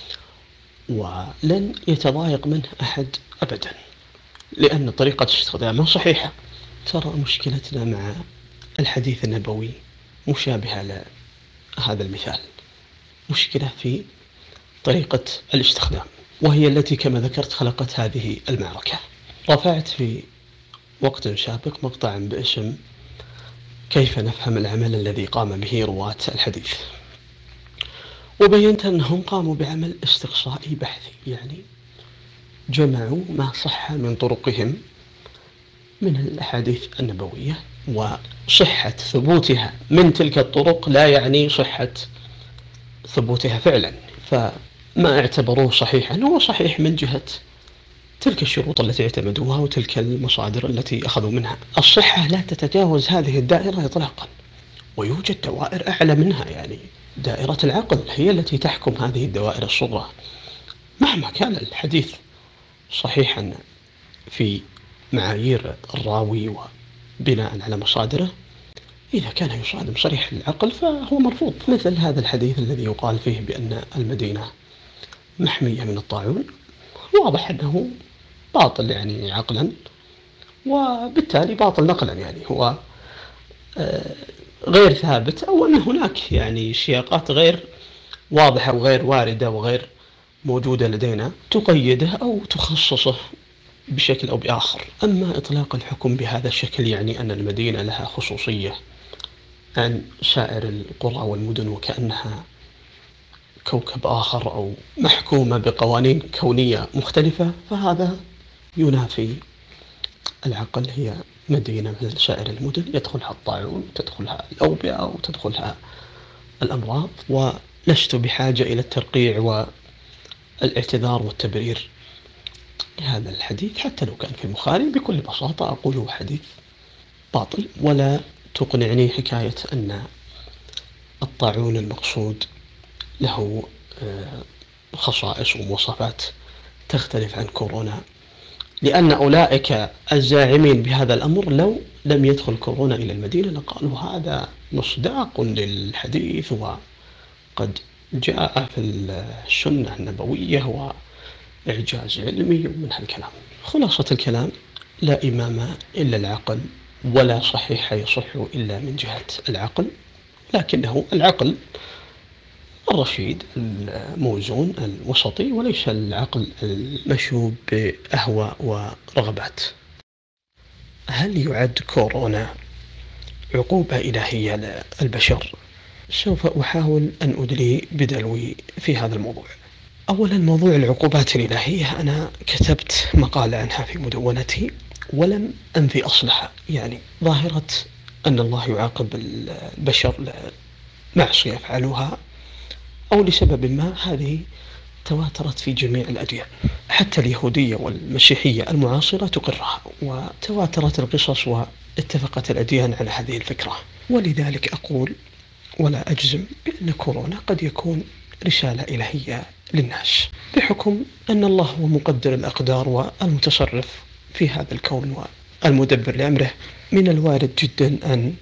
Speaker 1: ولن يتضايق منه أحد أبدا، لأن طريقة استخدامه صحيحة. ترى مشكلتنا مع الحديث النبوي مشابهة لهذا المثال، مشكلة في طريقة الاستخدام، وهي التي كما ذكرت خلقت هذه المعركة. رفعت في وقت سابق مقطعا باسم كيف نفهم العمل الذي قام به رواة الحديث، وبينت أنهم قاموا بعمل استقصائي بحثي، يعني جمعوا ما صح من طرقهم من الأحاديث النبوية، وصحة ثبوتها من تلك الطرق لا يعني صحة ثبوتها فعلا. فما اعتبروه صحيحا هو صحيح من جهة تلك الشروط التي اعتمدوها وتلك المصادر التي أخذوا منها. الصحة لا تتجاوز هذه الدائرة إطلاقا، ويوجد دوائر أعلى منها، يعني دائرة العقل هي التي تحكم هذه الدوائر الصغرى. مهما كان الحديث صحيحا في معايير الراوي وبناء على مصادره، إذا كان يصادم صريح العقل فهو مرفوض. مثل هذا الحديث الذي يقال فيه بأن المدينة محمية من الطاعون، واضح أنه باطل يعني عقلا، وبالتالي باطل نقلا، يعني هو غير ثابت، أو أن هناك يعني سياقات غير واضحة وغير واردة وغير موجودة لدينا تقيده أو تخصصه بشكل أو بآخر. أما إطلاق الحكم بهذا الشكل يعني أن المدينة لها خصوصية عن سائر القرى والمدن وكأنها كوكب آخر أو محكومة بقوانين كونية مختلفة، فهذا ينافي العقل. هي مدينة مثل سائر المدن يدخلها الطاعون، تدخلها الأوبئة وتدخلها الأمراض، ولست بحاجة إلى الترقيع والاعتذار والتبرير لهذا الحديث حتى لو كان في البخاري. بكل بساطة أقوله حديث باطل، ولا تقنعني حكاية أن الطاعون المقصود له خصائص ومواصفات تختلف عن كورونا، لأن أولئك الزاعمين بهذا الأمر لو لم يدخل كورونا إلى المدينة لقالوا هذا مصداق للحديث وقد جاء في السنة النبوية وإعجاز علمي ومن هالكلام. خلاصة الكلام: لا إمام إلا العقل، ولا صحيح يصح إلا من جهة العقل، لكنه العقل الرشيد الموزون الوسطي، وليس العقل المشوب بأهواء ورغبات. هل يعد كورونا عقوبة إلهية للبشر؟ سوف أحاول أن أدلي بدلوي في هذا الموضوع. أولا، موضوع العقوبات الإلهية أنا كتبت مقال عنها في مدونتي ولم أنفي أصلها. يعني ظاهرة أن الله يعاقب البشر لمعصية يفعلها أو لسبب ما، هذه تواترت في جميع الأديان، حتى اليهودية والمسيحية المعاصرة تقرها، وتواترت القصص واتفقت الأديان على هذه الفكرة. ولذلك أقول ولا أجزم بأن كورونا قد يكون رسالة إلهية للناس، بحكم أن الله هو مقدر الأقدار والمتصرف في هذا الكون والمدبر لأمره. من الوارد جدا أن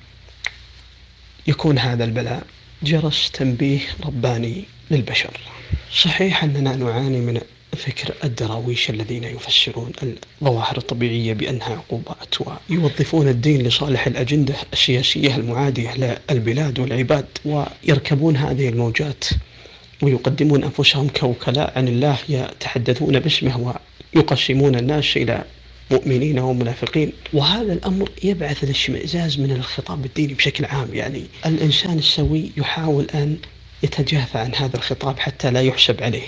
Speaker 1: يكون هذا البلاء جرس تنبيه رباني للبشر. صحيح أننا نعاني من فكر الدراويش الذين يفسرون الظواهر الطبيعية بأنها عقوبات، ويوظفون الدين لصالح الأجندة السياسية المعادية للبلاد والعباد، ويركبون هذه الموجات ويقدمون أنفسهم كوكلاء عن الله، يتحدثون باسمه ويقسمون الناس إلى مؤمنين ومنافقين. وهذا الأمر يبعث الاشمئزاز من الخطاب الديني بشكل عام. يعني الإنسان السوي يحاول أن يتجافى عن هذا الخطاب حتى لا يحسب عليه،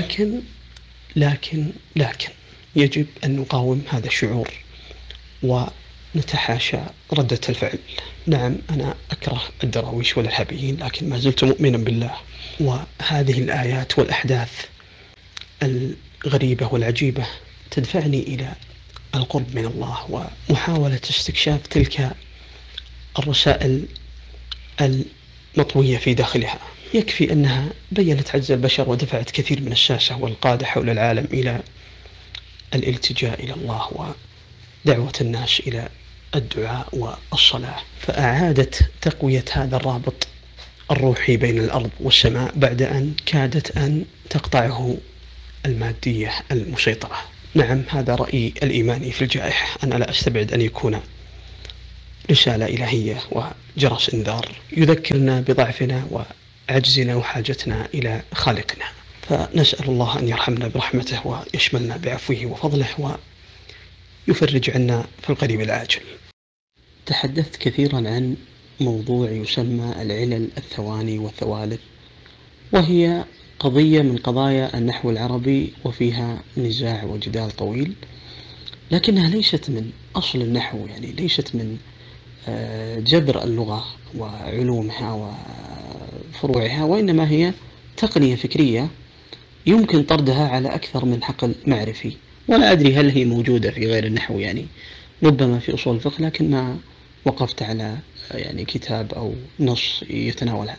Speaker 1: لكن يجب أن نقاوم هذا الشعور ونتحاشى ردة الفعل. نعم، أنا أكره الدراويش والإرهابيين، لكن ما زلت مؤمنا بالله، وهذه الآيات والأحداث الغريبة والعجيبة تدفعني إلى القرب من الله ومحاولة استكشاف تلك الرسائل المطوية في داخلها. يكفي أنها بيّنت عجز البشر ودفعت كثير من الساسة والقادة حول العالم إلى الالتجاء إلى الله ودعوة الناس إلى الدعاء والصلاة، فأعادت تقوية هذا الرابط الروحي بين الأرض والسماء بعد أن كادت أن تقطعه المادية المسيطرة. نعم، هذا رأيي الإيماني في الجائحة. أنا لا أستبعد أن يكون رسالة إلهية وجرس إنذار يذكرنا بضعفنا وعجزنا وحاجتنا إلى خالقنا، فنسأل الله أن يرحمنا برحمته ويشملنا بعفوه وفضله ويفرج عنا في القريب العاجل. تحدثت كثيرا عن موضوع يسمى العلل الثواني والثوالث، وهي قضية من قضايا النحو العربي وفيها نزاع وجدال طويل، لكنها ليست من أصل النحو، يعني ليست من جذر اللغة وعلومها وفروعها، وإنما هي تقنية فكرية يمكن طردها على أكثر من حقل معرفي. ولا أدري هل هي موجودة في غير النحو، يعني ربما في أصول الفقه، لكن ما وقفت على يعني كتاب أو نص يتناولها.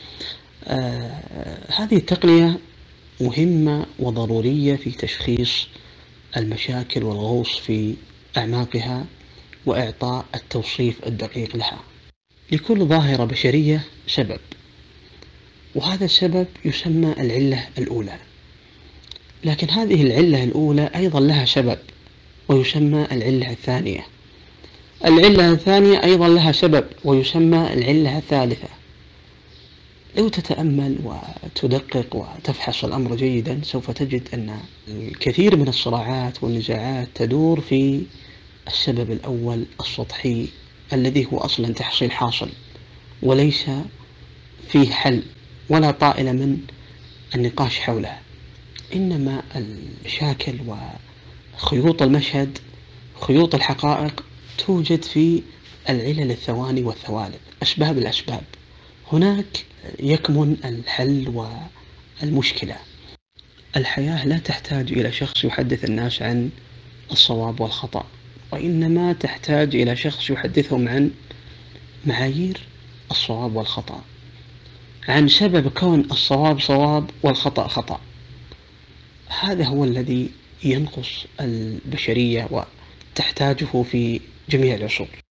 Speaker 1: هذه التقنية مهمة وضرورية في تشخيص المشاكل والغوص في أعماقها وإعطاء التوصيف الدقيق لها. لكل ظاهرة بشرية سبب، وهذا السبب يسمى العلة الأولى، لكن هذه العلة الأولى أيضا لها سبب ويسمى العلة الثانية. العلة الثانية أيضا لها سبب ويسمى العلة الثالثة. لو تتأمل وتدقق وتفحص الأمر جيدا سوف تجد أن الكثير من الصراعات والنزاعات تدور في السبب الأول السطحي الذي هو أصلا تحصيل حاصل، وليس فيه حل ولا طائل من النقاش حولها، إنما المشاكل وخيوط المشهد، خيوط الحقائق توجد في العلل الثواني والثوالث، أسباب الأسباب. هناك يكمن الحل والمشكلة. الحياة لا تحتاج إلى شخص يحدث الناس عن الصواب والخطأ، وإنما تحتاج إلى شخص يحدثهم عن معايير الصواب والخطأ، عن سبب كون الصواب صواب والخطأ خطأ. هذا هو الذي ينقص البشرية وتحتاجه في جميع العصور.